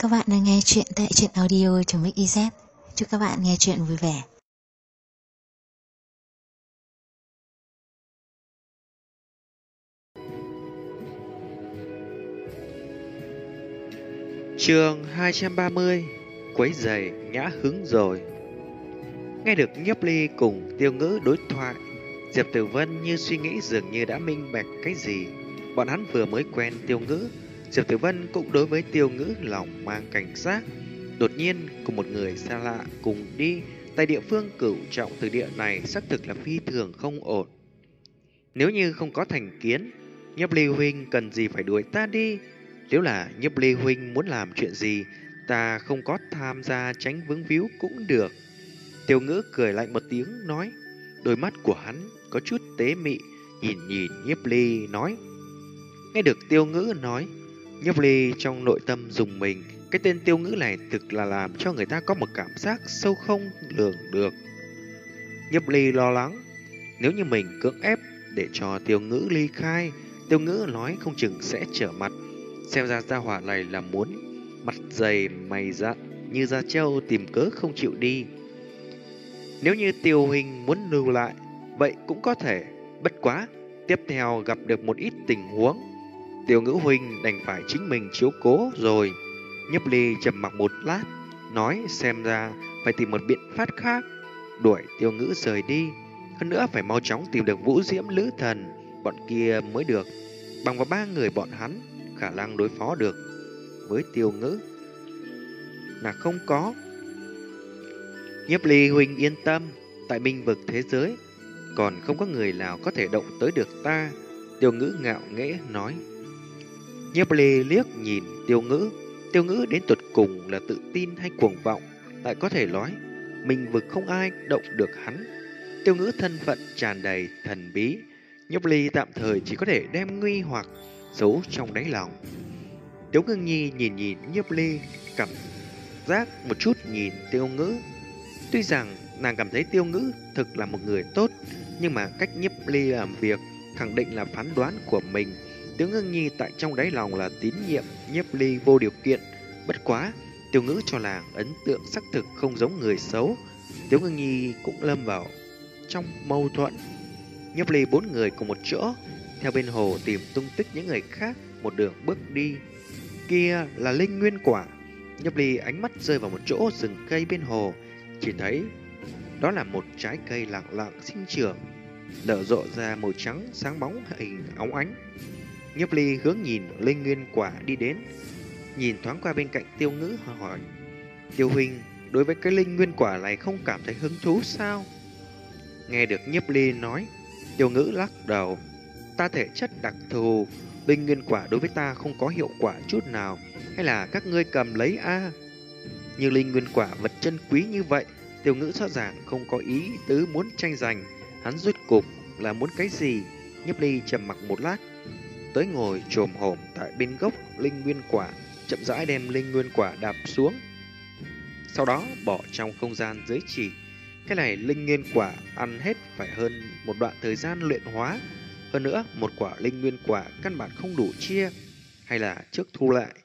Các bạn đang nghe chuyện tại truyện audio.mix.iz. Chúc các bạn nghe chuyện vui vẻ. Chương 230. Quấy giày nhã hứng rồi. Nghe được Nhiếp Ly cùng Tiêu Ngữ đối thoại, Diệp Tử Vân như suy nghĩ dường như đã minh bạch cái gì. Bọn hắn vừa mới quen Tiêu Ngữ, Diệp Tử Vân cũng đối với Tiêu Ngữ lòng mang cảnh giác. Đột nhiên cùng một người xa lạ cùng đi tại địa phương cửu trọng từ địa này xác thực là phi thường không ổn. Nếu như không có thành kiến, Nhiếp Ly huynh cần gì phải đuổi ta đi? Nếu là Nhiếp Ly huynh muốn làm chuyện gì, ta không có tham gia tránh vướng víu cũng được. Tiêu Ngữ cười lạnh một tiếng nói, đôi mắt của hắn có chút tế mị, nhìn nhìn Nhiếp Ly nói. Nghe được Tiêu Ngữ nói, Nhiếp Ly trong nội tâm dùng mình, cái tên Tiêu Ngữ này thực là làm cho người ta có một cảm giác sâu không lường được. Nhiếp Ly lo lắng, nếu như mình cưỡng ép để cho Tiêu Ngữ ly khai, Tiêu Ngữ nói không chừng sẽ trở mặt. Xem ra gia hỏa này là muốn mặt dày mày dạn như da trâu tìm cớ không chịu đi. Nếu như Tiêu huynh muốn lưu lại, vậy cũng có thể. Bất quá, tiếp theo gặp được một ít tình huống, Tiêu Ngữ huynh đành phải chính mình chiếu cố rồi. Nhiếp Ly trầm mặc một lát, nói xem ra phải tìm một biện pháp khác, đuổi Tiêu Ngữ rời đi. Hơn nữa phải mau chóng tìm được Vũ Diễm Lữ Thần, bọn kia mới được. Bằng vào ba người bọn hắn, khả năng đối phó được với Tiêu Ngữ là không có. Nhiếp Ly huynh yên tâm, tại Minh vực thế giới còn không có người nào có thể động tới được ta. Tiêu Ngữ ngạo nghễ nói. Nhiếp Ly liếc nhìn Tiêu Ngữ. Tiêu Ngữ đến tột cùng là tự tin hay cuồng vọng, lại có thể nói Minh vực không ai động được hắn. Tiêu Ngữ thân phận tràn đầy thần bí, Nhiếp Ly tạm thời chỉ có thể đem nguy hoặc giấu trong đáy lòng. Tiếu Ngưng Nhi nhìn nhìn Nhiếp Ly, cảm giác một chút nhìn Tiêu Ngữ. Tuy rằng nàng cảm thấy Tiêu Ngữ thực là một người tốt, nhưng mà cách Nhiếp Ly làm việc khẳng định là phán đoán của mình. Tiếu Ngưng Nhi tại trong đáy lòng là tín nhiệm Nhiếp Ly vô điều kiện. Bất quá, Tiêu Ngữ cho nàng ấn tượng xác thực không giống người xấu. Tiếu Ngưng Nhi cũng lâm vào trong mâu thuẫn. Nhiếp Ly bốn người cùng một chỗ theo bên hồ tìm tung tích những người khác, một đường bước đi. Kia là linh nguyên quả. Nhiếp Ly ánh mắt rơi vào một chỗ rừng cây bên hồ, chỉ thấy đó là một trái cây lặng lặng sinh trưởng, nở rộ ra màu trắng sáng bóng hình óng ánh. Nhiếp Ly hướng nhìn linh nguyên quả đi đến, nhìn thoáng qua bên cạnh Tiêu Ngữ hỏi, Tiêu huynh đối với cái linh nguyên quả này không cảm thấy hứng thú sao? Nghe được Nhiếp Ly nói, Tiêu Ngữ lắc đầu, ta thể chất đặc thù, linh nguyên quả đối với ta không có hiệu quả chút nào, hay là các ngươi cầm lấy a? Như linh nguyên quả vật chân quý như vậy, Tiêu Ngữ rõ ràng không có ý tứ muốn tranh giành, hắn rốt cục là muốn cái gì? Nhiếp Ly trầm mặc một lát, tới ngồi chồm hổm tại bên gốc linh nguyên quả, chậm rãi đem linh nguyên quả đạp xuống, sau đó bỏ trong không gian giới chỉ. Cái này linh nguyên quả ăn hết phải hơn một đoạn thời gian luyện hóa. Hơn nữa, một quả linh nguyên quả căn bản không đủ chia, hay là trước thu lại,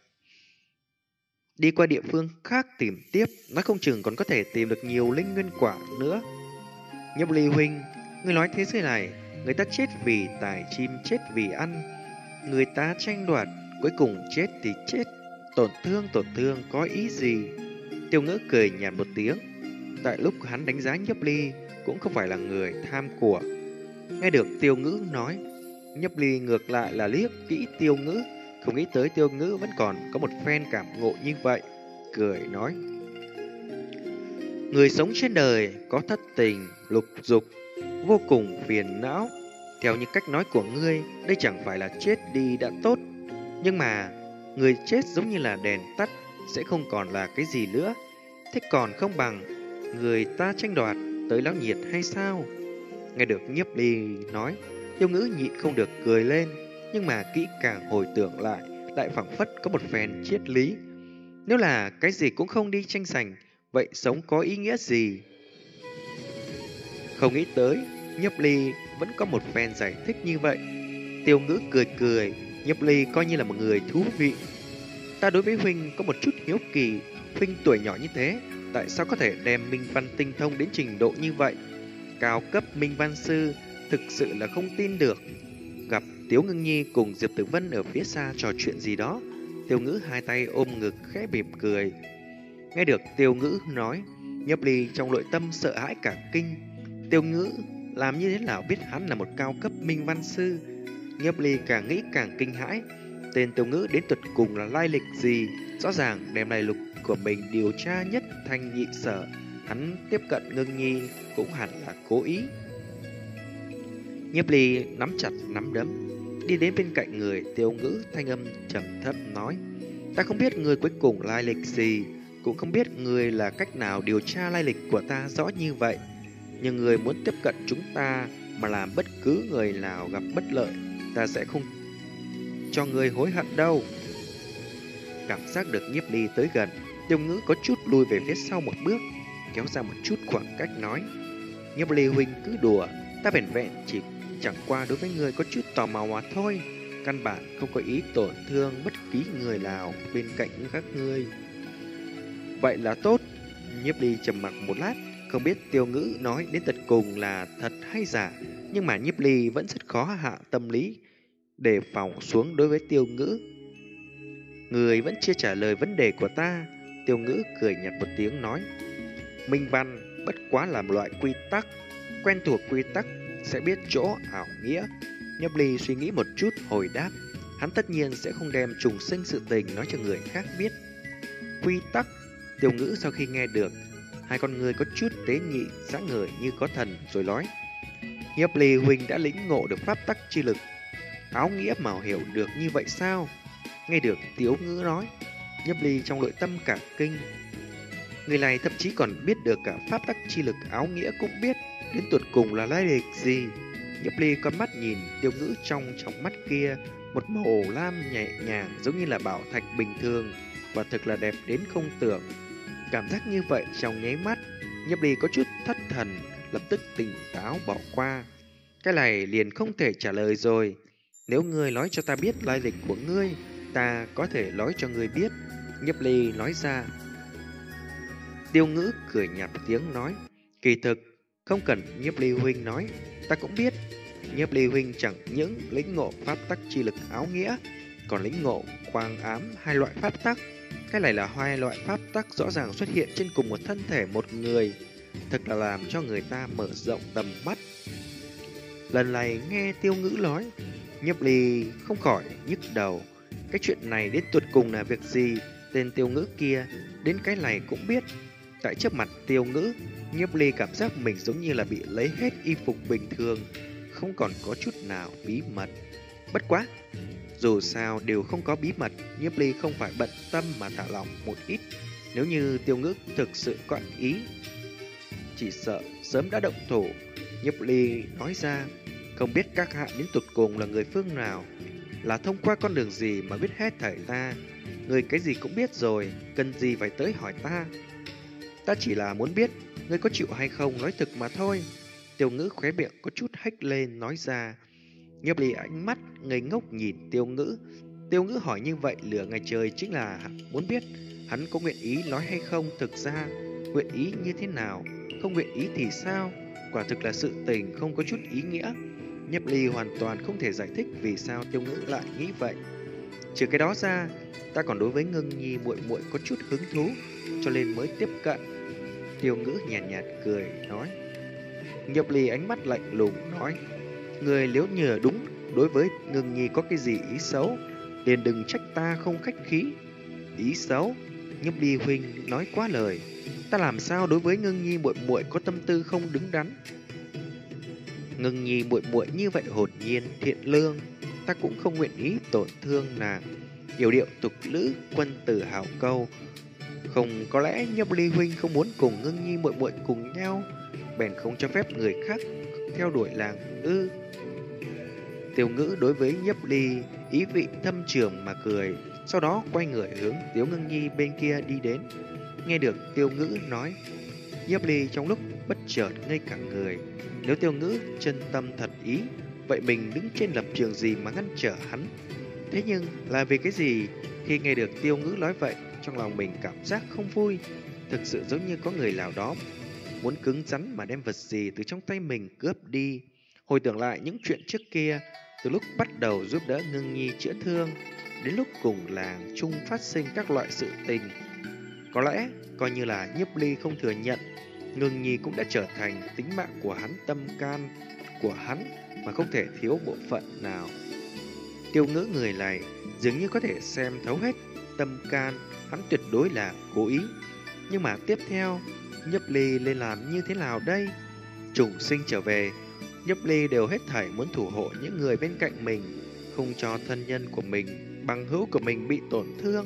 đi qua địa phương khác tìm tiếp, nói không chừng còn có thể tìm được nhiều linh nguyên quả nữa. Nhiếp Ly huynh, ngươi nói thế giới này, người ta chết vì tài chim, chết vì ăn, người ta tranh đoạt, cuối cùng chết thì chết, tổn thương có ý gì? Tiêu Ngữ cười nhạt một tiếng. Tại lúc hắn đánh giá Nhiếp Ly cũng không phải là người tham của. Nghe được Tiêu Ngữ nói, Nhiếp Ly ngược lại là liếc kỹ Tiêu Ngữ, không nghĩ tới Tiêu Ngữ vẫn còn có một phen cảm ngộ như vậy, cười nói, người sống trên đời có thất tình, lục dục, vô cùng phiền não. Theo như cách nói của ngươi, đây chẳng phải là chết đi đã tốt, nhưng mà người chết giống như là đèn tắt, sẽ không còn là cái gì nữa. Thế còn không bằng người ta tranh đoạt tới náo nhiệt hay sao? Nghe được Nhiếp Ly nói, Tiêu Ngữ nhịn không được cười lên, nhưng mà kỹ càng hồi tưởng lại, lại phảng phất có một phen triết lý. Nếu là cái gì cũng không đi tranh giành, vậy sống có ý nghĩa gì? Không nghĩ tới, Nhiếp Ly vẫn có một phen giải thích như vậy. Tiêu Ngữ cười cười, Nhiếp Ly coi như là một người thú vị. Ta đối với huynh có một chút hiếu kỳ. Huynh tuổi nhỏ như thế, tại sao có thể đem minh văn tinh thông đến trình độ như vậy? Cao cấp minh văn sư, thực sự là không tin được. Gặp Tiếu Ngưng Nhi cùng Diệp Tử Vân ở phía xa trò chuyện gì đó, Tiêu Ngữ hai tay ôm ngực khẽ mỉm cười. Nghe được Tiêu Ngữ nói, Nhiếp Ly trong nội tâm sợ hãi cả kinh. Tiêu Ngữ làm như thế nào biết hắn là một cao cấp minh văn sư? Nhiếp Ly càng nghĩ càng kinh hãi. Tên Tiêu Ngữ đến tuyệt cùng là lai lịch gì? Rõ ràng đem lai lịch của mình điều tra nhất thanh nhị sở. Hắn tiếp cận Ngưng Nhi cũng hẳn là cố ý. Nhiếp Ly nắm chặt nắm đấm, đi đến bên cạnh người Tiêu Ngữ, thanh âm trầm thấp nói: Ta không biết người cuối cùng lai lịch gì, cũng không biết người là cách nào điều tra lai lịch của ta rõ như vậy. Nhưng người muốn tiếp cận chúng ta mà làm bất cứ người nào gặp bất lợi, ta sẽ không cho người hối hận đâu. Cảm giác được Nhiếp Ly tới gần, Tiêu Ngữ có chút lùi về phía sau một bước, kéo ra một chút khoảng cách nói: Nhiếp Ly huynh cứ đùa, ta vẻn vẹn chỉ chẳng qua đối với người có chút tò mò mà thôi, căn bản không có ý tổn thương bất kỳ người nào bên cạnh các ngươi. Vậy là tốt. Nhiếp Ly trầm mặc một lát, không biết Tiêu Ngữ nói đến tận cùng là thật hay giả, nhưng mà Nhiếp Ly vẫn rất khó hạ tâm lý đề phòng xuống đối với Tiêu Ngữ. Người vẫn chưa trả lời vấn đề của ta. Tiêu Ngữ cười nhạt một tiếng nói: Minh văn bất quá là một loại quy tắc, quen thuộc quy tắc sẽ biết chỗ ảo nghĩa. Nhiếp Ly suy nghĩ một chút hồi đáp: Hắn tất nhiên sẽ không đem trùng sinh sự tình nói cho người khác biết. Quy tắc. Tiêu Ngữ sau khi nghe được, hai con người có chút tế nhị, sáng ngời như có thần rồi nói: Nhiếp Ly huynh đã lĩnh ngộ được pháp tắc chi lực, áo nghĩa mà hiểu được như vậy sao? Nghe được Tiếu Ngữ nói, Nhiếp Ly trong nội tâm cả kinh. Người này thậm chí còn biết được cả pháp tắc chi lực áo nghĩa cũng biết, đến tột cùng là lai lịch gì? Nhiếp Ly con mắt nhìn Tiêu Ngữ trong mắt kia, một màu lam nhẹ nhàng giống như là bảo thạch bình thường, và thực là đẹp đến không tưởng. Cảm giác như vậy trong nháy mắt, Nhiếp Ly có chút thất thần, lập tức tỉnh táo bỏ qua. Cái này liền không thể trả lời rồi. Nếu ngươi nói cho ta biết lai lịch của ngươi, ta có thể nói cho ngươi biết. Nhiếp Ly nói ra. Tiêu Ngữ cười nhạt tiếng nói: Kỳ thực, không cần Nhiếp Ly huynh nói, ta cũng biết. Nhiếp Ly huynh chẳng những lĩnh ngộ pháp tắc chi lực áo nghĩa, còn lĩnh ngộ quang ám hai loại pháp tắc. Cái này là hai loại pháp tắc rõ ràng xuất hiện trên cùng một thân thể một người, thật là làm cho người ta mở rộng tầm mắt. Lần này nghe Tiêu Ngữ nói, Nhiếp Ly không khỏi nhức đầu. Cái chuyện này đến tột cùng là việc gì? Tên Tiêu Ngữ kia đến cái này cũng biết. Tại trước mặt Tiêu Ngữ, Nhiếp Ly cảm giác mình giống như là bị lấy hết y phục bình thường, không còn có chút nào bí mật. Bất quá, dù sao đều không có bí mật, Nhiếp Ly không phải bận tâm mà thả lỏng một ít. Nếu như Tiêu Ngữ thực sự có ý, chỉ sợ sớm đã động thủ. Nhiếp Ly nói ra: Không biết các hạ đến tột cùng là người phương nào, là thông qua con đường gì mà biết hết thảy ta. Người cái gì cũng biết rồi, cần gì phải tới hỏi ta. Ta chỉ là muốn biết ngươi có chịu hay không nói thực mà thôi. Tiêu Ngữ khóe miệng có chút hếch lên nói ra. Nhiếp Ly ánh mắt ngây ngốc nhìn Tiêu Ngữ. Tiêu Ngữ hỏi như vậy lửa ngày trời chính là muốn biết hắn có nguyện ý nói hay không. Thực ra nguyện ý như thế nào, không nguyện ý thì sao? Quả thực là sự tình không có chút ý nghĩa. Nhiếp Ly hoàn toàn không thể giải thích vì sao Tiêu Ngữ lại nghĩ vậy. Trừ cái đó ra, ta còn đối với Ngưng Nhi muội muội có chút hứng thú, cho nên mới tiếp cận. Tiêu Ngữ nhàn nhạt cười nói. Nhiếp Ly ánh mắt lạnh lùng nói: Người nếu nhờ đúng đối với Ngưng Nhi có cái gì ý xấu, liền đừng trách ta không khách khí. Ý xấu? Nhiếp Ly huynh nói quá lời. Ta làm sao đối với Ngưng Nhi muội muội có tâm tư không đứng đắn? Ngưng Nhi muội muội như vậy hồn nhiên thiện lương, ta cũng không nguyện ý tổn thương nàng. Yểu điệu tục lữ, quân tử hảo câu. Không có lẽ Nhiếp Ly huynh không muốn cùng Ngưng Nhi muội muội cùng nhau, bèn không cho phép người khác theo đuổi làng ư? Tiêu Ngữ đối với Nhiếp Ly ý vị thâm trường mà cười, sau đó quay người hướng Tiếu Ngưng Nhi bên kia đi đến. Nghe được Tiêu Ngữ nói, Nhiếp Ly trong lúc bất chợt ngây cả người. Nếu Tiêu Ngữ chân tâm thật ý, vậy mình đứng trên lập trường gì mà ngăn trở hắn? Thế nhưng là vì cái gì Khi nghe được Tiêu Ngữ nói vậy, trong lòng mình cảm giác không vui. Thực sự giống như có người nào đó muốn cứng rắn mà đem vật gì từ trong tay mình cướp đi. Hồi tưởng lại những chuyện trước kia, từ lúc bắt đầu giúp đỡ Ngưng Nhi chữa thương, đến lúc cùng làng chung phát sinh các loại sự tình. Có lẽ, coi như là Nhiếp Ly không thừa nhận, Ngưng Nhi cũng đã trở thành tính mạng của hắn, tâm can của hắn mà không thể thiếu bộ phận nào. Tiêu Ngữ người này dường như có thể xem thấu hết tâm can, hắn tuyệt đối là cố ý. Nhưng mà tiếp theo, Nhiếp Ly nên làm như thế nào đây? Trùng sinh trở về, Nhiếp Ly đều hết thảy muốn thủ hộ những người bên cạnh mình, không cho thân nhân của mình, bằng hữu của mình bị tổn thương.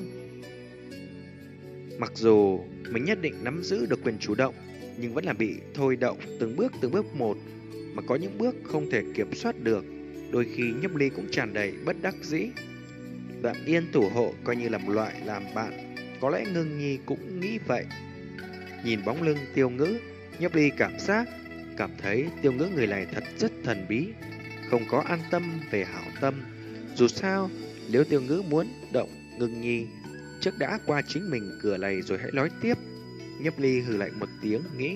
Mặc dù mình nhất định nắm giữ được quyền chủ động, nhưng vẫn là bị thôi động từng bước một, mà có những bước không thể kiểm soát được. Đôi khi Nhiếp Ly cũng tràn đầy bất đắc dĩ. Tạm yên thủ hộ coi như là một loại làm bạn, có lẽ Ngưng Nhi cũng nghĩ vậy. Nhìn bóng lưng Tiêu Ngữ, Nhiếp Ly cảm thấy Tiêu Ngữ người này thật rất thần bí, không có an tâm về hảo tâm. Dù sao, nếu Tiêu Ngữ muốn động Ngưng Nhi, trước đã qua chính mình cửa này rồi hãy nói tiếp. Nhiếp Ly hừ lạnh một tiếng nghĩ,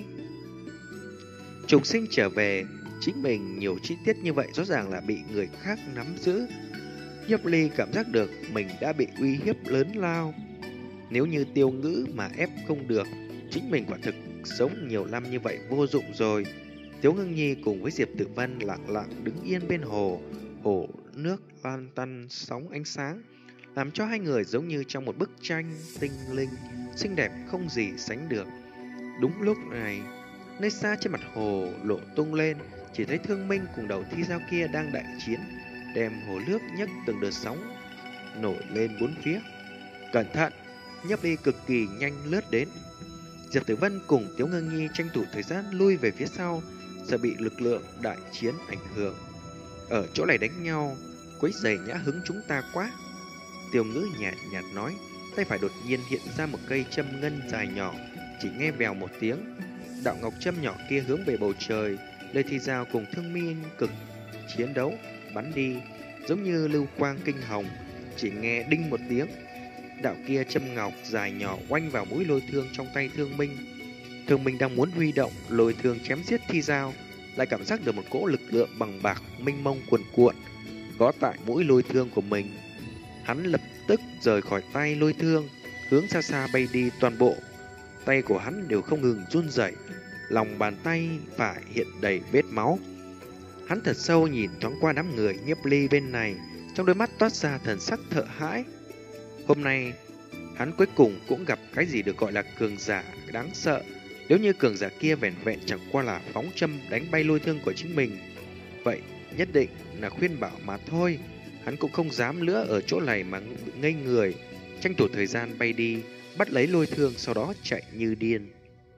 trùng sinh trở về, chính mình nhiều chi tiết như vậy rõ ràng là bị người khác nắm giữ. Nhiếp Ly cảm giác được mình đã bị uy hiếp lớn lao. Nếu như Tiêu Ngữ mà ép không được, chính mình quả thực sống nhiều năm như vậy vô dụng rồi. Tiếu Ngưng Nhi cùng với Diệp Tử Vân lặng lặng đứng yên bên hồ. Hồ nước lan tăn sóng ánh sáng, làm cho hai người giống như trong một bức tranh tinh linh, xinh đẹp không gì sánh được. Đúng lúc này, nơi xa trên mặt hồ lộ tung lên, chỉ thấy Thương Minh cùng đầu thi dao kia đang đại chiến, đem hồ nước nhấc từng đợt sóng nổi lên bốn phía. Cẩn thận! Nhiếp Ly cực kỳ nhanh lướt đến. Diệp Tử Vân cùng Tiếu Ngưng Nhi tranh thủ thời gian lui về phía sau, sợ bị lực lượng đại chiến ảnh hưởng. Ở chỗ này đánh nhau, quấy rầy nhã hứng chúng ta quá. Tiêu Ngữ nhạt nhạt nói, tay phải đột nhiên hiện ra một cây châm ngân dài nhỏ, chỉ nghe vèo một tiếng, đạo ngọc châm nhỏ kia hướng về bầu trời, Lê Thi Giao cùng Thương Minh cực chiến đấu bắn đi, giống như lưu quang kinh hồng, chỉ nghe đinh một tiếng, đạo kia châm ngọc dài nhỏ oanh vào mũi lôi thương trong tay Thương Minh. Thương Minh đang muốn huy động lôi thương chém giết Thi Giao, lại cảm giác được một cỗ lực lượng bằng bạc mênh mông cuồn cuộn gõ tại mũi lôi thương của mình. Hắn lập tức rời khỏi tay lôi thương, hướng xa xa bay đi. Toàn bộ tay của hắn đều không ngừng run rẩy, lòng bàn tay phải hiện đầy vết máu. Hắn thật sâu nhìn thoáng qua đám người Nhiếp Ly bên này, trong đôi mắt toát ra thần sắc sợ hãi. Hôm nay, hắn cuối cùng cũng gặp cái gì được gọi là cường giả đáng sợ. Nếu như cường giả kia vẻn vẹn chẳng qua là phóng châm đánh bay lôi thương của chính mình, vậy nhất định là khuyên bảo mà thôi. Hắn cũng không dám nữa ở chỗ này mà ngây người, tranh thủ thời gian bay đi, bắt lấy lôi thương, sau đó chạy như điên.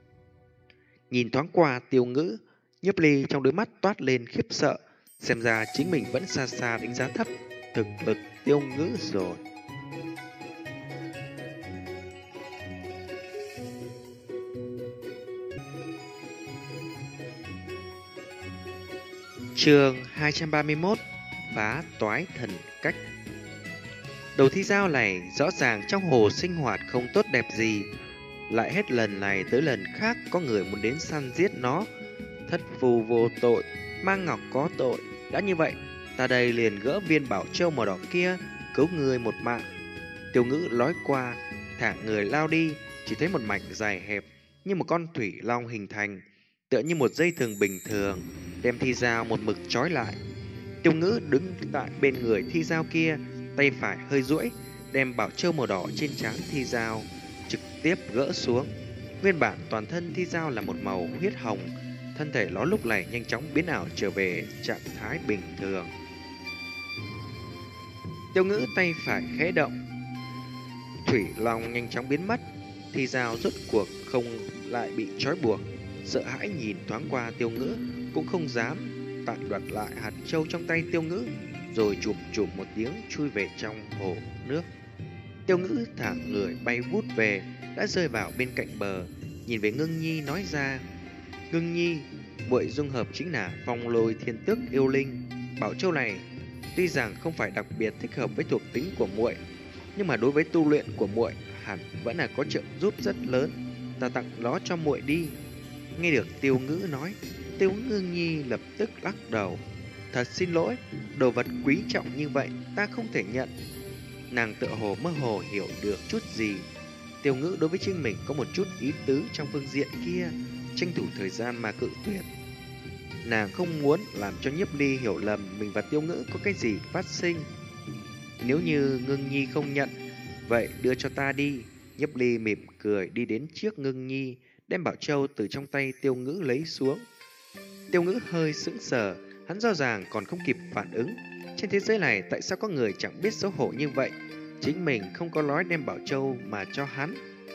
Nhìn thoáng qua Tiêu Ngữ, Nhiếp Ly trong đôi mắt toát lên khiếp sợ, xem ra chính mình vẫn xa xa đánh giá thấp thực lực Tiêu Ngữ rồi. Chương 231: Phá toái thần cách. Đầu Thi Giao này rõ ràng trong hồ sinh hoạt không tốt đẹp gì, lại hết lần này tới lần khác có người muốn đến săn giết nó. Thất phù vô tội, mang ngọc có tội. Đã như vậy, ta đây liền gỡ viên bảo châu màu đỏ kia, cứu người một mạng. Tiêu Ngữ nói qua, thả người lao đi, chỉ thấy một mảnh dài hẹp như một con thủy long hình thành, tựa như một dây thừng bình thường, đem Thi Giao một mực trói lại. Tiêu Ngữ đứng tại bên người Thi Giao kia, tay phải hơi duỗi, đem bảo châu màu đỏ trên trán Thi Giao trực tiếp gỡ xuống. Nguyên bản toàn thân Thi Giao là một màu huyết hồng, thân thể nó lúc này nhanh chóng biến ảo trở về trạng thái bình thường. Tiêu Ngữ tay phải khẽ động, thủy long nhanh chóng biến mất. Thi Giao rốt cuộc không lại bị trói buộc, sợ hãi nhìn thoáng qua Tiêu Ngữ, cũng không dám tạm đoạt lại hạt châu trong tay Tiêu Ngữ, rồi chụp chụp một tiếng chui về trong hồ nước. Tiêu Ngữ thả người bay vút về, đã rơi vào bên cạnh bờ, nhìn về Ngưng Nhi nói ra: Ngưng Nhi, muội dung hợp chính là Phong Lôi Thiên Tước yêu linh. Bảo châu này tuy rằng không phải đặc biệt thích hợp với thuộc tính của muội, nhưng mà đối với tu luyện của muội hẳn vẫn là có trợ giúp rất lớn. Ta tặng nó cho muội đi. Nghe được Tiêu Ngữ nói, Tiêu Ngưng Nhi lập tức lắc đầu. Thật xin lỗi, đồ vật quý trọng như vậy ta không thể nhận. Nàng tựa hồ mơ hồ hiểu được chút gì. Tiêu Ngữ đối với chính mình có một chút ý tứ trong phương diện kia, tranh thủ thời gian mà cự tuyệt. Nàng không muốn làm cho Nhiếp Ly hiểu lầm mình và Tiêu Ngữ có cái gì phát sinh. Nếu như Ngưng Nhi không nhận, vậy đưa cho ta đi. Nhiếp Ly mỉm cười đi đến trước Ngưng Nhi, đem bảo châu từ trong tay Tiêu Ngữ lấy xuống. Tiêu Ngữ hơi sững sờ, hắn rõ ràng còn không kịp phản ứng. Trên thế giới này tại sao có người chẳng biết xấu hổ như vậy? Chính mình không có nói đem bảo châu mà cho hắn.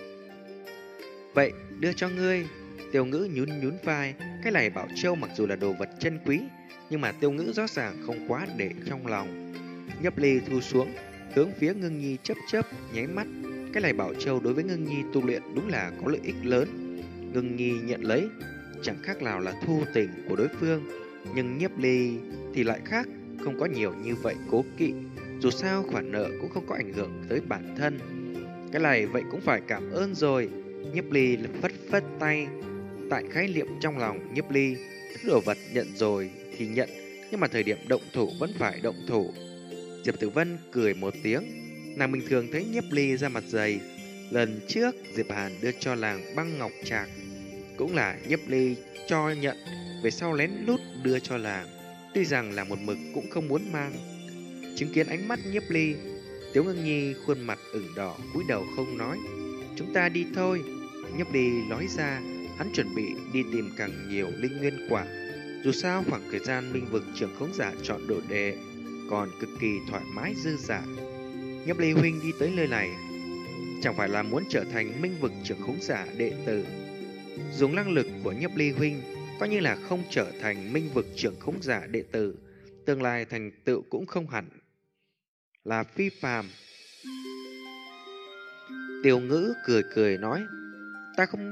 Vậy đưa cho ngươi. Tiêu Ngữ nhún nhún vai. Cái này bảo châu mặc dù là đồ vật chân quý, nhưng mà Tiêu Ngữ rõ ràng không quá để trong lòng. Nhấp Ly thu xuống, hướng phía Ngưng Nhi chớp chớp nháy mắt. Cái này bảo châu đối với Ngưng Nhi tu luyện đúng là có lợi ích lớn. Ngưng Nhi nhận lấy, chẳng khác nào là thu tình của đối phương. Nhưng Nhiếp Ly thì lại khác, không có nhiều như vậy cố kỵ. Dù sao khoản nợ cũng không có ảnh hưởng tới bản thân. Cái này vậy cũng phải cảm ơn rồi. Nhiếp Ly phất phất tay. Tại khái niệm trong lòng Nhiếp Ly, thứ đồ vật nhận rồi thì nhận, nhưng mà thời điểm động thủ vẫn phải động thủ. Diệp Tử Vân cười một tiếng. Nàng bình thường thấy Nhiếp Ly ra mặt dày. Lần trước Diệp Hàn đưa cho nàng băng ngọc trạc, cũng là Nhiếp Ly cho nhận, về sau lén lút đưa cho nàng. Tuy rằng là một mực cũng không muốn mang. Chứng kiến ánh mắt Nhiếp Ly, Tiếu Ngưng Nhi khuôn mặt ửng đỏ cúi đầu không nói. Chúng ta đi thôi. Nhiếp Ly nói ra, hắn chuẩn bị đi tìm càng nhiều linh nguyên quả. Dù sao khoảng thời gian Minh Vực trưởng khống giả chọn đồ đệ còn cực kỳ thoải mái dư dả. Nhiếp Ly huynh đi tới nơi này chẳng phải là muốn trở thành Minh Vực trưởng khống giả đệ tử? Dùng năng lực của Nhiếp Ly huynh, coi như là không trở thành Minh Vực trưởng khống giả đệ tử, tương lai thành tựu cũng không hẳn là phi phàm. Tiêu Ngữ cười cười nói, ta không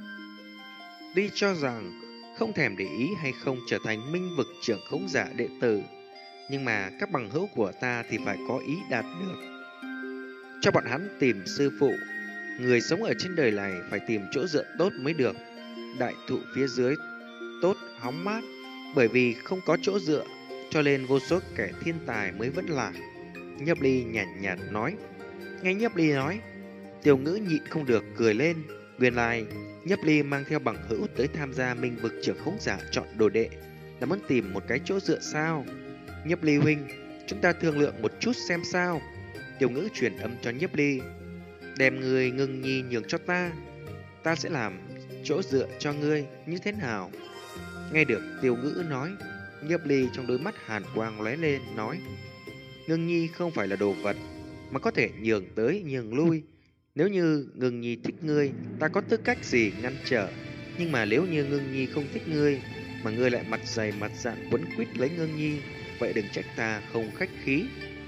đi cho rằng không thèm để ý hay không trở thành Minh Vực trưởng khống giả đệ tử, nhưng mà các bằng hữu của ta thì phải có ý đạt được. Cho bọn hắn tìm sư phụ. Người sống ở trên đời này phải tìm chỗ dựa tốt mới được. Đại thụ phía dưới tốt hóng mát, bởi vì không có chỗ dựa cho nên vô số kẻ thiên tài mới vẫn lạc. Nhiếp Ly nhàn nhạt nói. Nghe Nhiếp Ly nói, Tiêu Ngữ nhịn không được cười lên. Nguyên lai Nhiếp Ly mang theo bằng hữu tới tham gia Minh Vực trưởng khống giả chọn đồ đệ là muốn tìm một cái chỗ dựa sao? Nhiếp Ly huynh, chúng ta thương lượng một chút xem sao? Tiêu Ngữ truyền âm cho Nhiếp Ly. Đem người Ngưng Nhi nhường cho ta, ta sẽ làm chỗ dựa cho ngươi, như thế nào? Nghe được Tiêu Ngữ nói, Nhiếp Ly trong đôi mắt hàn quang lóe lên, nói. Ngưng Nhi không phải là đồ vật mà có thể nhường tới nhường lui. Nếu như Ngưng Nhi thích ngươi, ta có tư cách gì ngăn trở? Nhưng mà nếu như Ngưng Nhi không thích ngươi, mà ngươi lại mặt dày mặt dạn quấn quýt lấy Ngưng Nhi, vậy đừng trách ta không khách khí.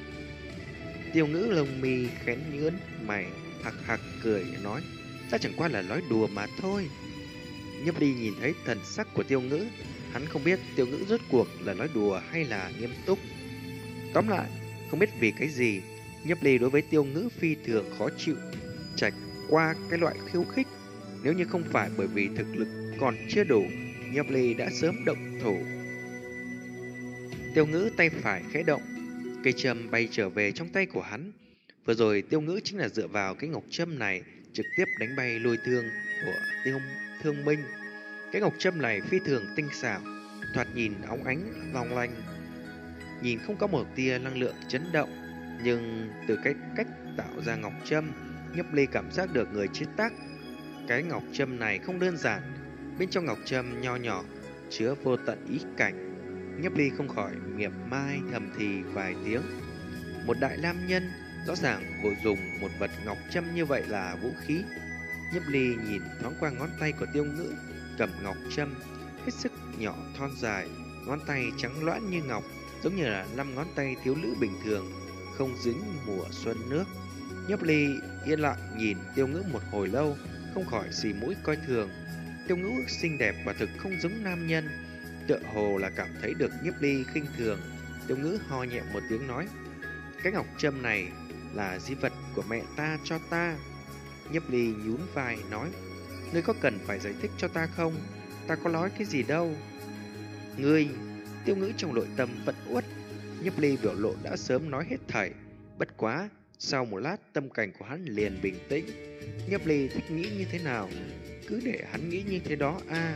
Tiêu Ngữ lông mi khẽ nhướng mày, hạc hạc cười nói, ta chẳng qua là nói đùa mà thôi. Nhiếp Ly nhìn thấy thần sắc của Tiêu Ngữ, hắn không biết Tiêu Ngữ rốt cuộc là nói đùa hay là nghiêm túc. Tóm lại, không biết vì cái gì, Nhiếp Ly đối với Tiêu Ngữ phi thường khó chịu, trải qua cái loại khiêu khích. Nếu như không phải bởi vì thực lực còn chưa đủ, Nhiếp Ly đã sớm động thủ. Tiêu Ngữ tay phải khẽ động, cây châm bay trở về trong tay của hắn. Vừa rồi Tiêu Ngữ chính là dựa vào cái ngọc châm này trực tiếp đánh bay lôi thương của Thương Minh. Cái ngọc châm này phi thường tinh xảo, thoạt nhìn óng ánh long lanh, nhìn không có một tia năng lượng chấn động, nhưng từ cái cách tạo ra ngọc châm, Nhiếp Ly cảm giác được người chế tác cái ngọc châm này không đơn giản. Bên trong ngọc châm nho nhỏ chứa vô tận ý cảnh. Nhiếp Ly không khỏi miệng mai thầm thì vài tiếng. Một đại nam nhân rõ ràng vội dùng một vật ngọc châm như vậy là vũ khí. Nhiếp Ly nhìn thoáng qua ngón tay của Tiêu Ngữ cầm ngọc châm, hết sức nhỏ thon dài, ngón tay trắng loãng như ngọc, giống như là 5 ngón tay thiếu nữ bình thường, không dính mùa xuân nước. Nhiếp Ly yên lặng nhìn Tiêu Ngữ một hồi lâu, không khỏi xì mũi coi thường. Tiêu Ngữ xinh đẹp và thực không giống nam nhân, tựa hồ là cảm thấy được Nhiếp Ly khinh thường. Tiêu Ngữ ho nhẹ một tiếng nói, cái ngọc châm này là di vật của mẹ ta cho ta. Nhiếp Ly nhún vai nói, ngươi có cần phải giải thích cho ta không? Ta có nói cái gì đâu. Ngươi, Tiêu Ngữ trong nội tâm vẫn uất. Nhiếp Ly biểu lộ đã sớm nói hết thảy. Bất quá, sau một lát tâm cảnh của hắn liền bình tĩnh. Nhiếp Ly thích nghĩ như thế nào, cứ để hắn nghĩ như thế đó a.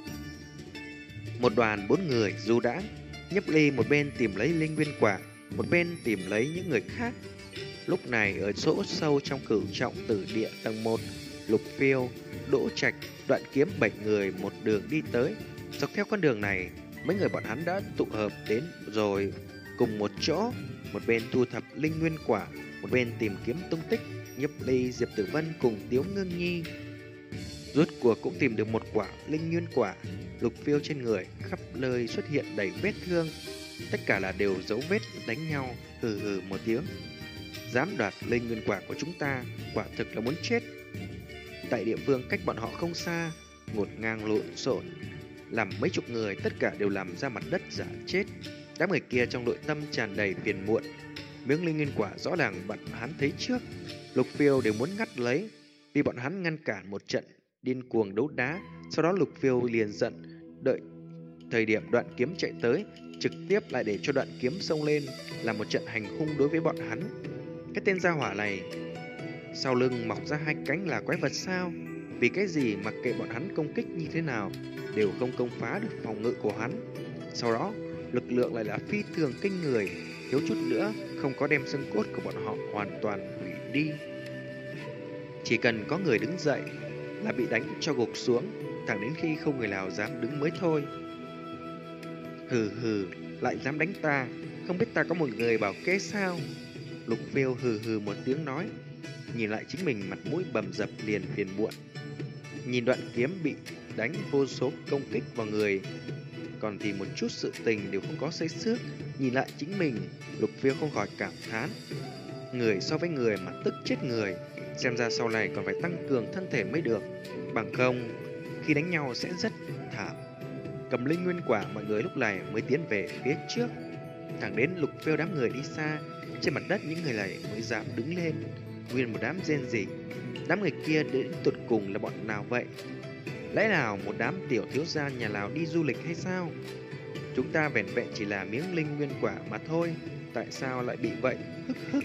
Một đoàn 4 người du đãng, Nhiếp Ly một bên tìm lấy linh nguyên quả, một bên tìm lấy những người khác. Lúc này ở chỗ sâu trong Cửu Trọng Tử Địa tầng 1, Lục Phiêu, Đỗ Trạch, Đoạn Kiếm 7 người một đường đi tới. Dọc theo con đường này, mấy người bọn hắn đã tụ hợp đến rồi cùng một chỗ, một bên thu thập linh nguyên quả, một bên tìm kiếm tung tích Nhiếp Ly, Diệp Tử Vân cùng Tiếu Ngưng Nhi. Rốt cuộc cũng tìm được một quả linh nguyên quả. Lục Phiêu trên người khắp nơi xuất hiện đầy vết thương, tất cả là đều dấu vết đánh nhau. Hừ hừ một tiếng, dám đoạt linh nguyên quả của chúng ta, quả thực là muốn chết. Tại địa phương cách bọn họ không xa, ngổn ngang lộn xộn, làm mấy chục người tất cả đều làm ra mặt đất giả chết. Đám người kia trong nội tâm tràn đầy phiền muộn. Miếng linh nguyên quả rõ ràng bọn hắn thấy trước, Lục Phiêu đều muốn ngắt lấy, vì bọn hắn ngăn cản một trận điên cuồng đấu đá. Sau đó Lục Phiêu liền giận, đợi thời điểm Đoạn Kiếm chạy tới, trực tiếp lại để cho Đoạn Kiếm xông lên, làm một trận hành hung đối với bọn hắn. Cái tên gia hỏa này sau lưng mọc ra hai cánh là quái vật sao? Vì cái gì mặc kệ bọn hắn công kích như thế nào đều không công phá được phòng ngự của hắn. Sau đó lực lượng lại là phi thường kinh người, thiếu chút nữa không có đem xương cốt của bọn họ hoàn toàn hủy đi. Chỉ cần có người đứng dậy là bị đánh cho gục xuống, thẳng đến khi không người nào dám đứng mới thôi. Hừ hừ, lại dám đánh ta, không biết ta có một người bảo kê sao? Lục Phiêu hừ hừ một tiếng nói, nhìn lại chính mình mặt mũi bầm dập liền phiền muộn. Nhìn Đoạn Kiếm bị đánh vô số công kích vào người, còn thì một chút sự tình đều không có xây xước. Nhìn lại chính mình, Lục Phiêu không khỏi cảm thán, người so với người mà tức chết người. Xem ra sau này còn phải tăng cường thân thể mới được, bằng không khi đánh nhau sẽ rất thảm. Cầm linh nguyên quả, mọi người lúc này mới tiến về phía trước. Thẳng đến Lục Phiêu đám người đi xa, trên mặt đất những người này mới dám đứng lên. Nguyên một đám rên rỉ. Đám người kia đến tụt cùng là bọn nào vậy? Lẽ nào một đám tiểu thiếu gia nhà nào đi du lịch hay sao? Chúng ta vẻn vẹn chỉ là miếng linh nguyên quả mà thôi, tại sao lại bị vậy? Hức hức.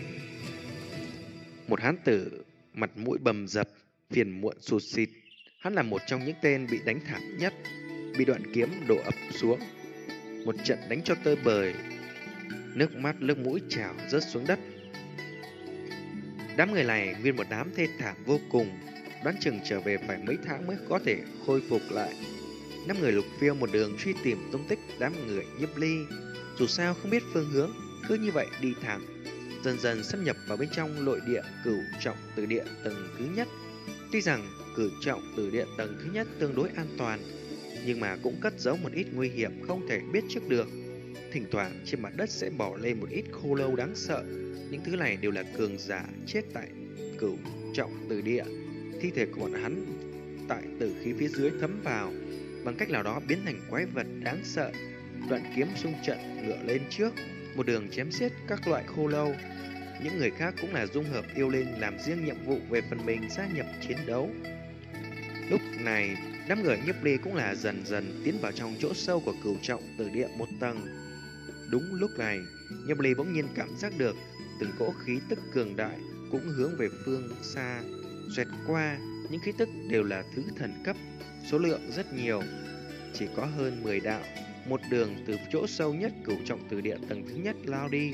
Một hán tử mặt mũi bầm dập, phiền muộn sụt sịt. Hắn là một trong những tên bị đánh thảm nhất, bị Đoạn Kiếm đổ ập xuống, một trận đánh cho tơi bời, nước mắt nước mũi trào rớt xuống đất. Đám người này nguyên một đám thê thảm vô cùng, đoán chừng trở về phải mấy tháng mới có thể khôi phục lại. Năm người Lục Phiêu một đường truy tìm tung tích đám người Nhiếp Ly, dù sao không biết phương hướng, cứ như vậy đi thẳng, dần dần xâm nhập vào bên trong nội địa Cửu Trọng Tử Địa tầng thứ nhất. Tuy rằng Cửu Trọng Tử Địa tầng thứ nhất tương đối an toàn, nhưng mà cũng cất giấu một ít nguy hiểm không thể biết trước được. Thỉnh thoảng trên mặt đất sẽ bỏ lên một ít khô lâu đáng sợ. Những thứ này đều là cường giả chết tại Cửu Trọng Tử Địa. Thi thể của bọn hắn tại tử khí phía dưới thấm vào, bằng cách nào đó biến thành quái vật đáng sợ. Đoạn Kiếm xung trận ngựa lên trước, một đường chém giết các loại khô lâu. Những người khác cũng là dung hợp yêu linh làm riêng nhiệm vụ, về phần mình gia nhập chiến đấu. Lúc này đám người Nhiếp Ly cũng là dần dần tiến vào trong chỗ sâu của Cửu Trọng Tử Địa một tầng. Đúng lúc này, Nhiếp Ly bỗng nhiên cảm giác được từng cỗ khí tức cường đại cũng hướng về phương xa xoẹt qua. Những khí tức đều là thứ thần cấp, số lượng rất nhiều, chỉ có hơn 10 đạo, một đường từ chỗ sâu nhất Cửu Trọng Tử Địa tầng thứ nhất lao đi.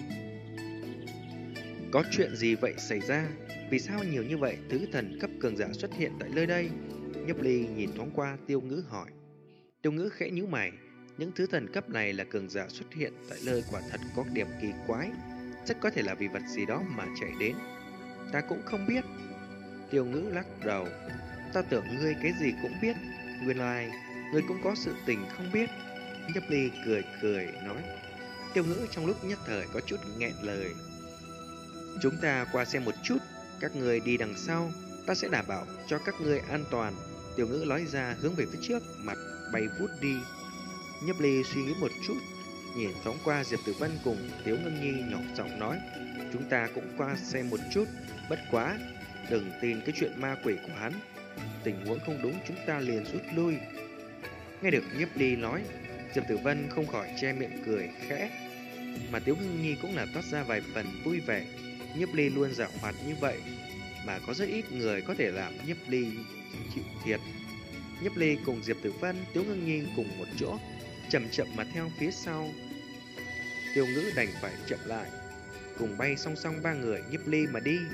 Có chuyện gì vậy xảy ra? Vì sao nhiều như vậy thứ thần cấp cường giả xuất hiện tại nơi đây? Nhiếp Ly nhìn thoáng qua Tiêu Ngữ hỏi. Tiêu Ngữ khẽ nhíu mày, những thứ thần cấp này là cường giả xuất hiện tại nơi quả thật có điểm kỳ quái, rất có thể là vì vật gì đó mà chạy đến. Ta cũng không biết. Tiêu Ngữ lắc đầu. Ta tưởng ngươi cái gì cũng biết, nguyên lai ngươi cũng có sự tình không biết. Nhiếp Ly cười cười nói. Tiêu Ngữ trong lúc nhất thời có chút nghẹn lời. Chúng ta qua xem một chút, các ngươi đi đằng sau, ta sẽ đảm bảo cho các ngươi an toàn. Tiêu Ngữ nói ra hướng về phía trước, mặt bay vút đi. Nhiếp Ly suy nghĩ một chút, nhìn thoáng qua Diệp Tử Vân cùng Tiếu Ngưng Nhi nhỏ giọng nói. chúng ta cũng qua xem một chút. Bất quá, đừng tin cái chuyện ma quỷ của hắn. Tình huống không đúng chúng ta liền rút lui. Nghe được Nhiếp Ly nói, Diệp Tử Vân không khỏi che miệng cười khẽ. Mà Tiếu Ngưng Nhi cũng là toát ra vài phần vui vẻ. Nhiếp Ly luôn giảo hoạt như vậy, mà có rất ít người có thể làm Nhiếp Ly chịu thiệt. Nhiếp Ly cùng Diệp Tử Vân, Tiếu Ngưng Nhi cùng một chỗ, chậm chậm mà theo phía sau. Tiêu Ngữ đành phải chậm lại, cùng bay song song ba người Nhiếp Ly mà đi.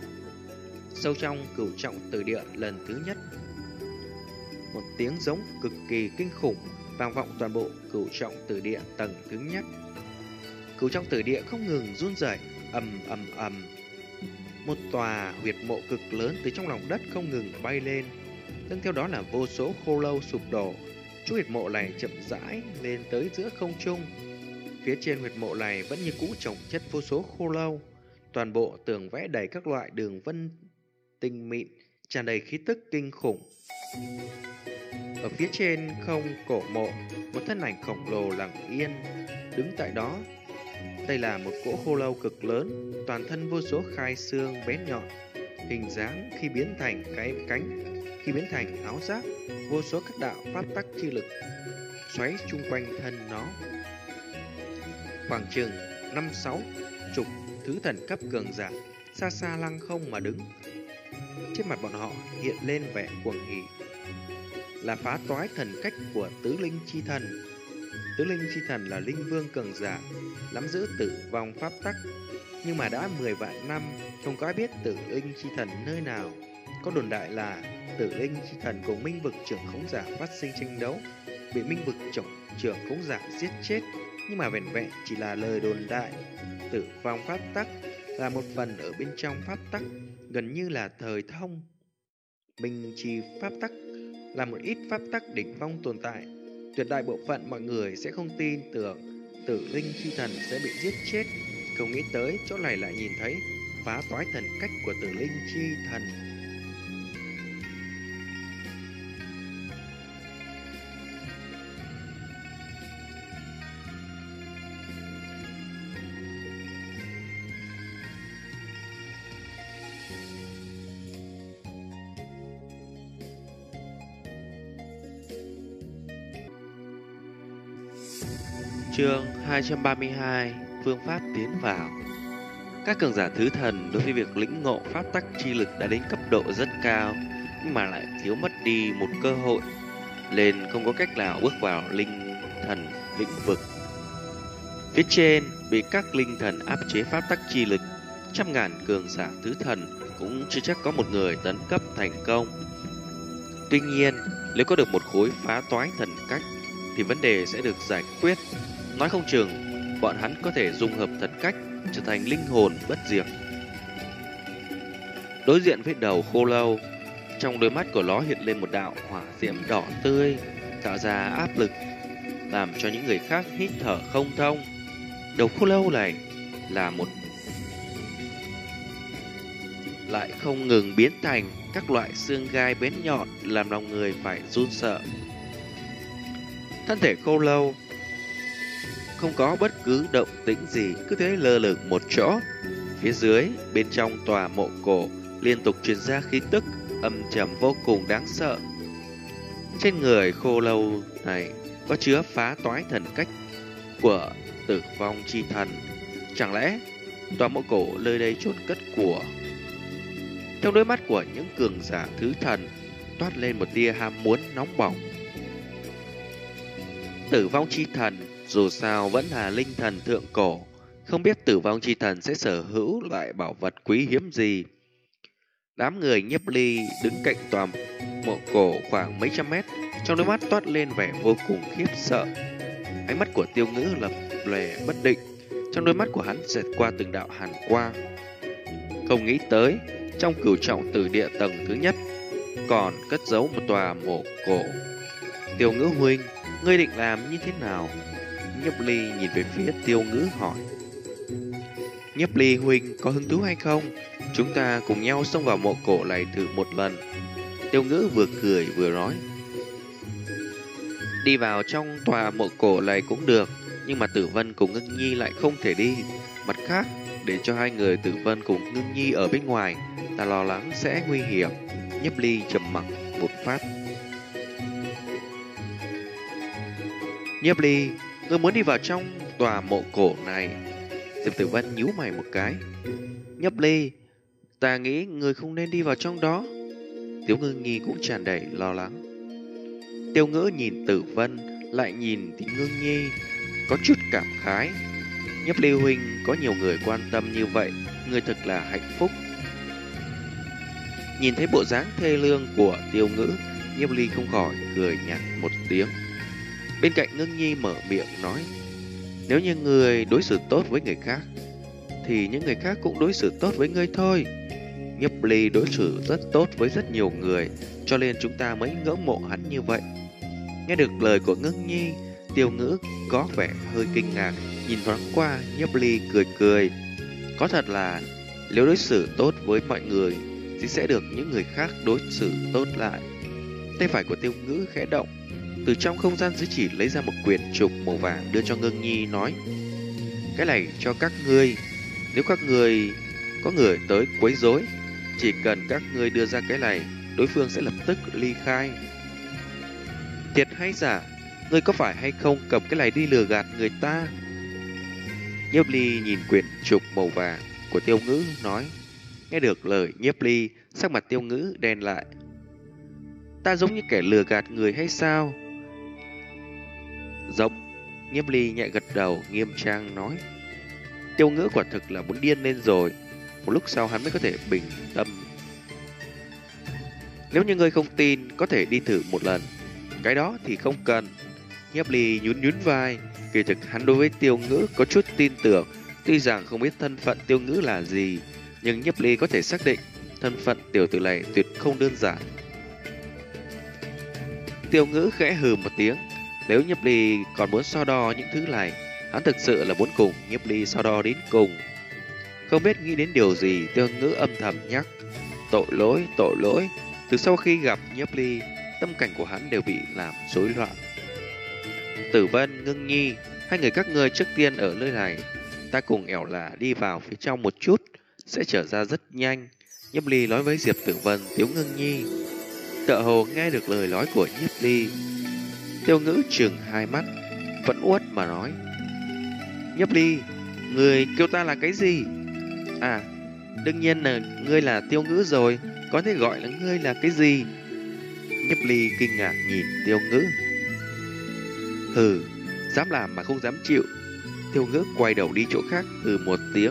Sâu trong Cửu Trọng Tử Địa lần thứ nhất, một tiếng giống cực kỳ kinh khủng vang vọng toàn bộ Cửu Trọng Tử Địa tầng thứ nhất. Cửu Trọng Tử Địa không ngừng run rẩy, ầm ầm ầm. Một tòa huyệt mộ cực lớn từ trong lòng đất không ngừng bay lên. Tương theo đó là vô số khô lâu sụp đổ. Chú huyệt mộ này chậm rãi lên tới giữa không trung. Phía trên huyệt mộ này vẫn như cũ chồng chất vô số khô lâu. Toàn bộ tường vẽ đầy các loại đường vân tinh mịn, tràn đầy khí tức kinh khủng. Ở phía trên không cổ mộ, một thân ảnh khổng lồ lặng yên đứng tại đó. Đây là một cỗ khô lâu cực lớn, toàn thân vô số khai xương bén nhọn, hình dáng khi biến thành cái cánh, khi biến thành áo giáp, vô số các đạo pháp tắc chi lực xoáy chung quanh thân nó. Khoảng chừng 5-6 chục thứ thần cấp cường giả xa xa lăng không mà đứng. Trên mặt bọn họ hiện lên vẻ cuồng hỉ, là phá toái thần cách của Tứ Linh Chi Thần. Tứ Linh Chi Thần là linh vương cường giả, nắm giữ tử vong pháp tắc, nhưng mà đã 10 vạn năm không có ai biết Tử Linh Chi Thần nơi nào. Có đồn đại là Tử Linh Chi Thần cùng Minh Vực Trưởng Khống Giả phát sinh tranh đấu, bị Minh Vực Trưởng Khống Giả giết chết, nhưng mà vẻn vẹn chỉ là lời đồn đại. Tử vong pháp tắc là một phần ở bên trong pháp tắc, gần như là thời thông. Minh Chi pháp tắc là một ít pháp tắc đỉnh phong tồn tại. Tuyệt đại bộ phận mọi người sẽ không tin tưởng Tử Linh Chi Thần sẽ bị giết chết. Không nghĩ tới chỗ này lại nhìn thấy phá toái thần cách của Tử Linh Chi Thần. Chương 232: Phương pháp tiến vào. Các cường giả thứ thần đối với việc lĩnh ngộ pháp tắc chi lực đã đến cấp độ rất cao, nhưng mà lại thiếu mất đi một cơ hội, nên không có cách nào bước vào linh thần lĩnh vực. Phía trên bị các linh thần áp chế pháp tắc chi lực, trăm ngàn cường giả thứ thần cũng chưa chắc có một người tấn cấp thành công. Tuy nhiên, nếu có được một khối phá toái thần cách thì vấn đề sẽ được giải quyết. Nói không chừng, bọn hắn có thể dung hợp thần cách, trở thành linh hồn bất diệt. Đối diện với đầu khô lâu, trong đôi mắt của nó hiện lên một đạo hỏa diễm đỏ tươi, tạo ra áp lực, làm cho những người khác hít thở không thông. Đầu khô lâu này là một lại không ngừng biến thành các loại xương gai bén nhọn, làm lòng người phải run sợ. Thân thể khô lâu không có bất cứ động tĩnh gì, cứ thế lơ lửng một chỗ. Phía dưới, bên trong tòa mộ cổ liên tục truyền ra khí tức âm trầm vô cùng đáng sợ. Trên người khô lâu này có chứa phá toái thần cách của Tử Vong Chi Thần. Chẳng lẽ tòa mộ cổ nơi đây chôn cất của? Trong đôi mắt của những cường giả thứ thần toát lên một tia ham muốn nóng bỏng. Tử Vong Chi Thần dù sao vẫn là linh thần thượng cổ, không biết Tử Vong Chi Thần sẽ sở hữu loại bảo vật quý hiếm gì. Đám người Nhiếp Ly đứng cạnh tòa mộ cổ khoảng mấy trăm mét, trong đôi mắt toát lên vẻ vô cùng khiếp sợ. Ánh mắt của Tiêu Ngữ lập lòe bất định, trong đôi mắt của hắn xẹt qua từng đạo hàn quang. Không nghĩ tới, trong Cửu Trọng Tử Địa tầng thứ nhất còn cất giấu một tòa mộ cổ. Tiêu Ngữ huynh, ngươi định làm như thế nào? Nhiếp Ly nhìn về phía Tiêu Ngữ hỏi. Nhiếp Ly huynh có hứng thú hay không? Chúng ta cùng nhau xông vào mộ cổ này thử một lần. Tiêu Ngữ vừa cười vừa nói. Đi vào trong tòa mộ cổ này cũng được, nhưng mà Tử Vân cùng Ngưng Nhi lại không thể đi. Mặt khác, để cho hai người Tử Vân cùng Ngưng Nhi ở bên ngoài, ta lo lắng sẽ nguy hiểm. Nhiếp Ly trầm mặc một phát. Nhiếp Ly, ngươi muốn đi vào trong tòa mộ cổ này? Diệp Tử Vân nhíu mày một cái. Nhiếp Ly, ta nghĩ ngươi không nên đi vào trong đó. Tiếu Ngưng Nhi cũng tràn đầy lo lắng. Tiêu Ngữ nhìn Tử Vân, lại nhìn Ngưng Nhi, có chút cảm khái. Nhiếp Ly huynh có nhiều người quan tâm như vậy, người thật là hạnh phúc. Nhìn thấy bộ dáng thê lương của Tiêu Ngữ, Nhiếp Ly không khỏi cười nhạt một tiếng. Bên cạnh Ngưng Nhi mở miệng nói, nếu như người đối xử tốt với người khác, thì những người khác cũng đối xử tốt với ngươi thôi. Nhiếp Ly đối xử rất tốt với rất nhiều người, cho nên chúng ta mới ngưỡng mộ hắn như vậy. Nghe được lời của Ngưng Nhi, Tiêu Ngữ có vẻ hơi kinh ngạc, nhìn thoáng qua Nhiếp Ly cười cười. Có thật là nếu đối xử tốt với mọi người thì sẽ được những người khác đối xử tốt lại. Tay phải của Tiêu Ngữ khẽ động, từ trong không gian dưới chỉ lấy ra một quyển trục màu vàng đưa cho Ngưng Nhi nói, cái này cho các ngươi, nếu các ngươi có người tới quấy rối, chỉ cần các ngươi đưa ra cái này, đối phương sẽ lập tức ly khai. Thiệt hay giả, ngươi có phải hay không cầm cái này đi lừa gạt người ta? Nhiếp Ly nhìn quyển trục màu vàng của Tiêu Ngữ nói. Nghe được lời Nhiếp Ly, sắc mặt Tiêu Ngữ đen lại. Ta giống như kẻ lừa gạt người hay sao? Giống. Nhiếp Ly nhẹ gật đầu, nghiêm trang nói. Tiêu Ngữ quả thực là muốn điên lên rồi. Một lúc sau hắn mới có thể bình tâm. Nếu như ngươi không tin, có thể đi thử một lần. Cái đó thì không cần. Nhiếp Ly nhún nhún vai. Kỳ thực hắn đối với Tiêu Ngữ có chút tin tưởng. Tuy rằng không biết thân phận Tiêu Ngữ là gì, nhưng Nhiếp Ly có thể xác định thân phận tiểu tử này tuyệt không đơn giản. Tiêu Ngữ khẽ hừ một tiếng. Nếu Nhiếp Ly còn muốn so đo những thứ này, hắn thực sự là muốn cùng Nhiếp Ly so đo đến cùng. Không biết nghĩ đến điều gì, Tiêu Ngữ âm thầm nhắc. Tội lỗi. Từ sau khi gặp Nhiếp Ly, tâm cảnh của hắn đều bị làm rối loạn. Tử Vân, Ngưng Nhi, hai người các ngươi trước tiên ở nơi này. Ta cùng ẻo là đi vào phía trong một chút, sẽ trở ra rất nhanh. Nhiếp Ly nói với Diệp Tử Vân, Tiếu Ngưng Nhi. Tựa hồ nghe được lời nói của Nhiếp Ly. Tiêu Ngữ trừng hai mắt, vẫn uất mà nói. Nhiếp Ly, người kêu ta là cái gì? À, đương nhiên là ngươi là Tiêu Ngữ rồi, có thể gọi là ngươi là cái gì? Nhiếp Ly kinh ngạc nhìn Tiêu Ngữ. Hừ, dám làm mà không dám chịu. Tiêu Ngữ quay đầu đi chỗ khác từ một tiếng.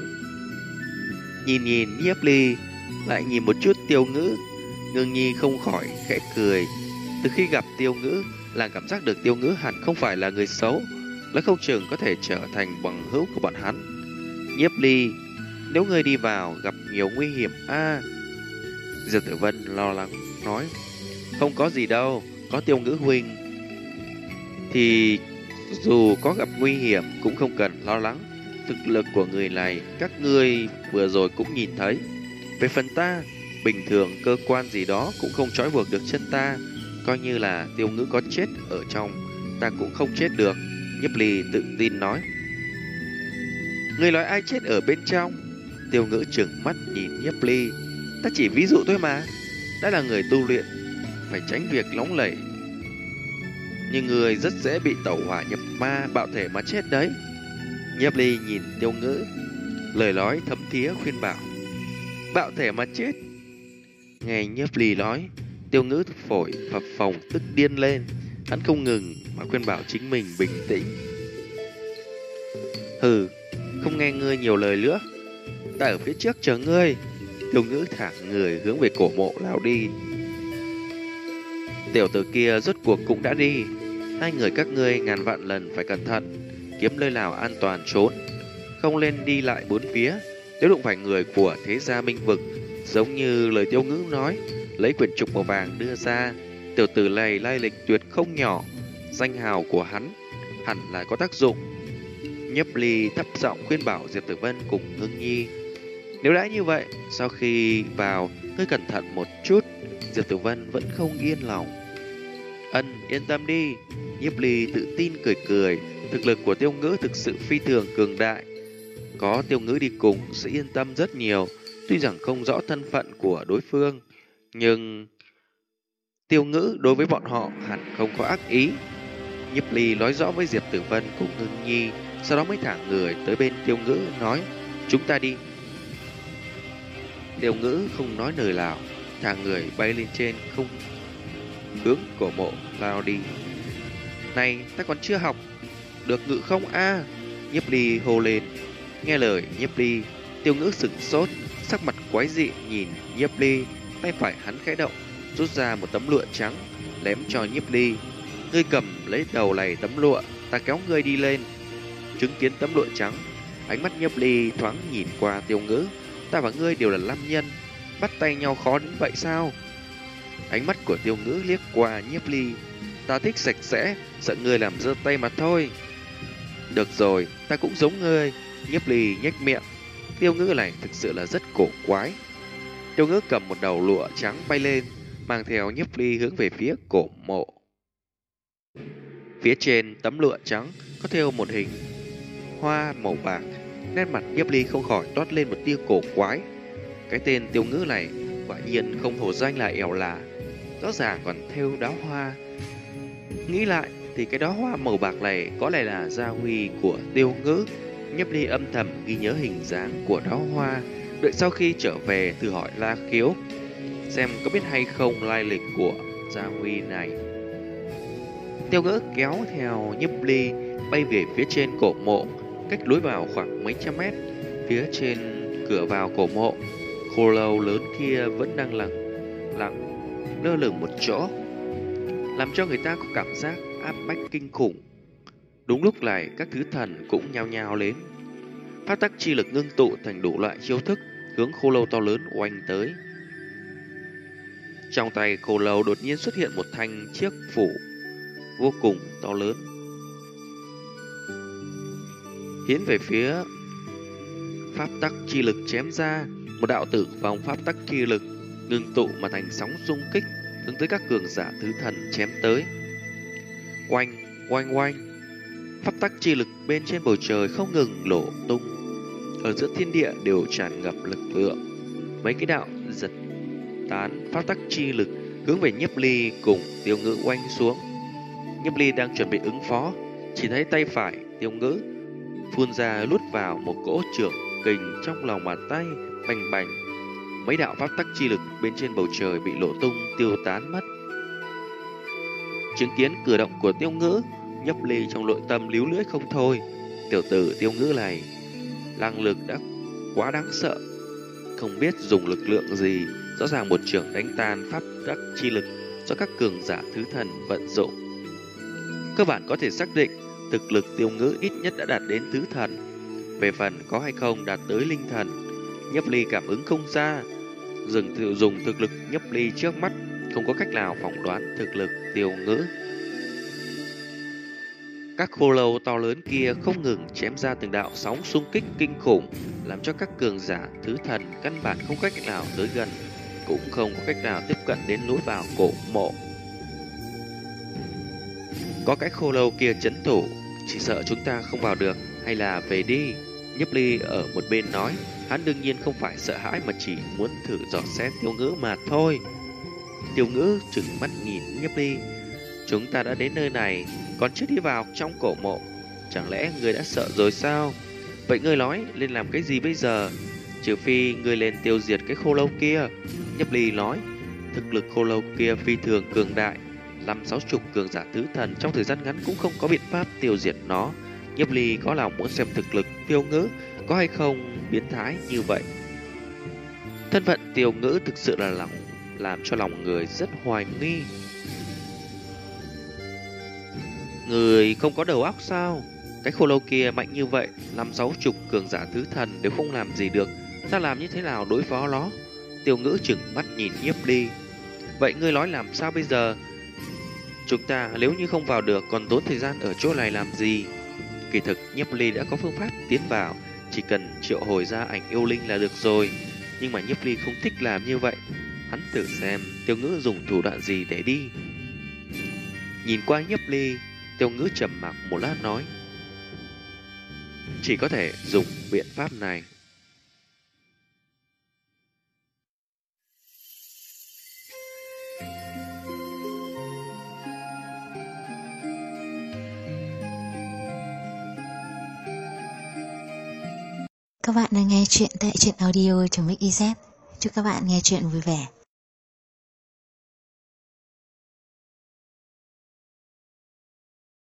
Nhìn Nhiếp Ly, lại nhìn một chút Tiêu Ngữ. Ngưng Nhi không khỏi khẽ cười. Từ khi gặp Tiêu Ngữ, là cảm giác được Tiêu Ngữ hẳn không phải là người xấu, lại không chừng có thể trở thành bằng hữu của bọn hắn. Nhiếp Ly, nếu ngươi đi vào gặp nhiều nguy hiểm Diệp Tử Vân lo lắng nói. Không có gì đâu, có Tiêu Ngữ huynh thì dù có gặp nguy hiểm cũng không cần lo lắng. Thực lực của người này các ngươi vừa rồi cũng nhìn thấy. Về phần ta, bình thường cơ quan gì đó cũng không trói buộc được chân ta. Coi như là Tiêu Ngữ có chết ở trong, ta cũng không chết được. Nhiếp Ly tự tin nói. Người nói ai chết ở bên trong? Tiêu Ngữ trừng mắt nhìn Nhiếp Ly. Ta chỉ ví dụ thôi mà. Đã là người tu luyện, phải tránh việc nóng lẩy. Nhưng người rất dễ bị tẩu hỏa nhập ma, bạo thể mà chết đấy. Nhiếp Ly nhìn Tiêu Ngữ, lời nói thấm thía khuyên bảo. Bạo thể mà chết? Nghe Nhiếp Ly nói, Tiêu Ngữ phổi phập phồng tức điên lên. Hắn không ngừng mà khuyên bảo chính mình bình tĩnh. Hừ, không nghe ngươi nhiều lời nữa. Ta ở phía trước chờ ngươi. Tiêu Ngữ thả người hướng về cổ mộ lao đi. Tiểu tử kia rốt cuộc cũng đã đi. Hai người các ngươi ngàn vạn lần phải cẩn thận, kiếm nơi nào an toàn trốn, không lên đi lại bốn phía. Nếu đụng phải người của thế gia Minh Vực, giống như lời Tiêu Ngữ nói, lấy quyển trục màu vàng đưa ra. Tiểu tử này lai lịch tuyệt không nhỏ, danh hào của hắn hẳn là có tác dụng. Nhiếp Ly thấp giọng khuyên bảo Diệp Tử Vân cùng Ngưng Nhi. Nếu đã như vậy, sau khi vào, ngươi cẩn thận một chút. Diệp Tử Vân vẫn không yên lòng. Yên tâm đi. Nhiếp Ly tự tin cười cười. Thực lực của Tiêu Ngữ thực sự phi thường cường đại. Có Tiêu Ngữ đi cùng sẽ yên tâm rất nhiều. Tuy rằng không rõ thân phận của đối phương, nhưng Tiêu Ngữ đối với bọn họ hẳn không có ác ý. Nhiếp Ly nói rõ với Diệp Tử Vân cùng Ngưng Nhi, sau đó mới thả người tới bên Tiêu Ngữ nói, chúng ta đi. Tiêu Ngữ không nói lời nào, thả người bay lên trên không, hướng cổ mộ lao đi. Này, ta còn chưa học được ngự không a? Nhiếp Ly hô lên. Nghe lời Nhiếp Ly, Tiêu Ngữ sửng sốt, sắc mặt quái dị nhìn Nhiếp Ly, tay phải hắn khẽ động, rút ra một tấm lụa trắng, ném cho Nhiếp Ly. Ngươi cầm lấy đầu này tấm lụa, ta kéo ngươi đi lên. Chứng kiến tấm lụa trắng, ánh mắt Nhiếp Ly thoáng nhìn qua Tiêu Ngữ. Ta và ngươi đều là nam nhân, bắt tay nhau khó đến vậy sao? Ánh mắt của Tiêu Ngữ liếc qua Nhiếp Ly. Ta thích sạch sẽ, sợ ngươi làm dơ tay mà thôi. Được rồi, ta cũng giống ngươi. Nhiếp Ly nhếch miệng. Tiêu Ngữ này thực sự là rất cổ quái. Tiêu Ngữ cầm một đầu lụa trắng bay lên, mang theo Nhiếp Ly hướng về phía cổ mộ. Phía trên tấm lụa trắng có thêu một hình hoa màu bạc. Nét mặt Nhiếp Ly không khỏi toát lên một tia cổ quái. Cái tên Tiêu Ngữ này quả nhiên không hổ danh là ẻo lả, rõ ràng còn thêu đóa hoa. Nghĩ lại thì cái đóa hoa màu bạc này có lẽ là gia huy của Tiêu Ngữ. Nhiếp Ly âm thầm ghi nhớ hình dáng của đóa hoa, đợi sau khi trở về thử hỏi La Khiếu xem có biết hay không lai lịch của gia huy này. Tiêu Ngữ kéo theo Nhiếp Ly bay về phía trên cổ mộ, cách lối vào khoảng mấy trăm mét. Phía trên cửa vào cổ mộ, khô lâu lớn kia vẫn đang lặng lơ lửng một chỗ, làm cho người ta có cảm giác áp bách kinh khủng. Đúng lúc này, các thứ thần cũng nhao nhao lên, pháp tắc chi lực ngưng tụ thành đủ loại chiêu thức hướng khô lâu to lớn oanh tới. Trong tay khô lâu đột nhiên xuất hiện một thanh chiếc phủ vô cùng to lớn, hiến về phía pháp tắc chi lực chém ra. Một đạo tử vong pháp tắc chi lực ngưng tụ mà thành sóng xung kích hướng tới các cường giả thứ thần chém tới. Oanh, oanh, oanh. Pháp tắc chi lực bên trên bầu trời không ngừng nổ tung, ở giữa thiên địa đều tràn ngập lực lượng. Mấy cái đạo giật tán pháp tắc chi lực hướng về Nhiếp Ly cùng Tiêu Ngữ oanh xuống. Nhiếp Ly đang chuẩn bị ứng phó, chỉ thấy tay phải Tiêu Ngữ phun ra lút vào một cỗ trưởng kình trong lòng bàn tay, bành bành. Mấy đạo pháp tắc chi lực bên trên bầu trời bị nổ tung tiêu tán mất. Chứng kiến cử động của Tiêu Ngữ, Nhiếp Ly trong nội tâm líu lưỡi không thôi. Tiểu tử Tiêu Ngữ này năng lực đã quá đáng sợ, không biết dùng lực lượng gì, rõ ràng một trường đánh tan pháp tắc chi lực do các cường giả thứ thần vận dụng. Cơ bản có thể xác định thực lực Tiêu Ngữ ít nhất đã đạt đến thứ thần. Về phần có hay không đạt tới linh thần, Nhiếp Ly cảm ứng không ra. Dùng thực lực Nhiếp Ly trước mắt, không có cách nào phỏng đoán thực lực Tiêu Ngữ. Các khô lâu to lớn kia không ngừng chém ra từng đạo sóng xung kích kinh khủng, làm cho các cường giả thứ thần căn bản không cách nào tới gần, cũng không có cách nào tiếp cận đến lối vào cổ mộ. Có cái khô lâu kia trấn thủ, chỉ sợ chúng ta không vào được, hay là về đi. Nhiếp Ly ở một bên nói, hắn đương nhiên không phải sợ hãi mà chỉ muốn thử dò xét Tiêu Ngữ mà thôi. Tiêu Ngữ trừng mắt nhìn Nhiếp Ly, chúng ta đã đến nơi này, còn chưa đi vào trong cổ mộ, chẳng lẽ ngươi đã sợ rồi sao? Vậy ngươi nói lên làm cái gì bây giờ? Trừ phi ngươi lên tiêu diệt cái khô lâu kia. Nhiếp Ly nói, thực lực khô lâu kia phi thường cường đại, 50-60 cường giả thứ thần trong thời gian ngắn cũng không có biện pháp tiêu diệt nó. Nhiếp Ly có lòng muốn xem thực lực Tiêu Ngữ có hay không biến thái như vậy. Thân phận Tiêu Ngữ thực sự là làm cho lòng người rất hoài nghi. Người không có đầu óc sao? Cái khô lâu kia mạnh như vậy, 50-60 cường giả thứ thần đều không làm gì được, ta làm như thế nào đối phó nó? Tiêu Ngữ trừng mắt nhìn Nhiếp Ly. Vậy ngươi nói làm sao bây giờ? Chúng ta nếu như không vào được còn tốn thời gian ở chỗ này làm gì? Kỳ thực Nhiếp Ly đã có phương pháp tiến vào, chỉ cần triệu hồi ra ảnh yêu linh là được rồi. Nhưng mà Nhiếp Ly không thích làm như vậy. Hắn thử xem Tiêu Ngữ dùng thủ đoạn gì để đi. Nhìn qua Nhiếp Ly, Tiêu Ngữ trầm mặc một lát nói, chỉ có thể dùng biện pháp này. Các bạn đang nghe chuyện tại truyện audio.mix.iz. Chúc các bạn nghe chuyện vui vẻ.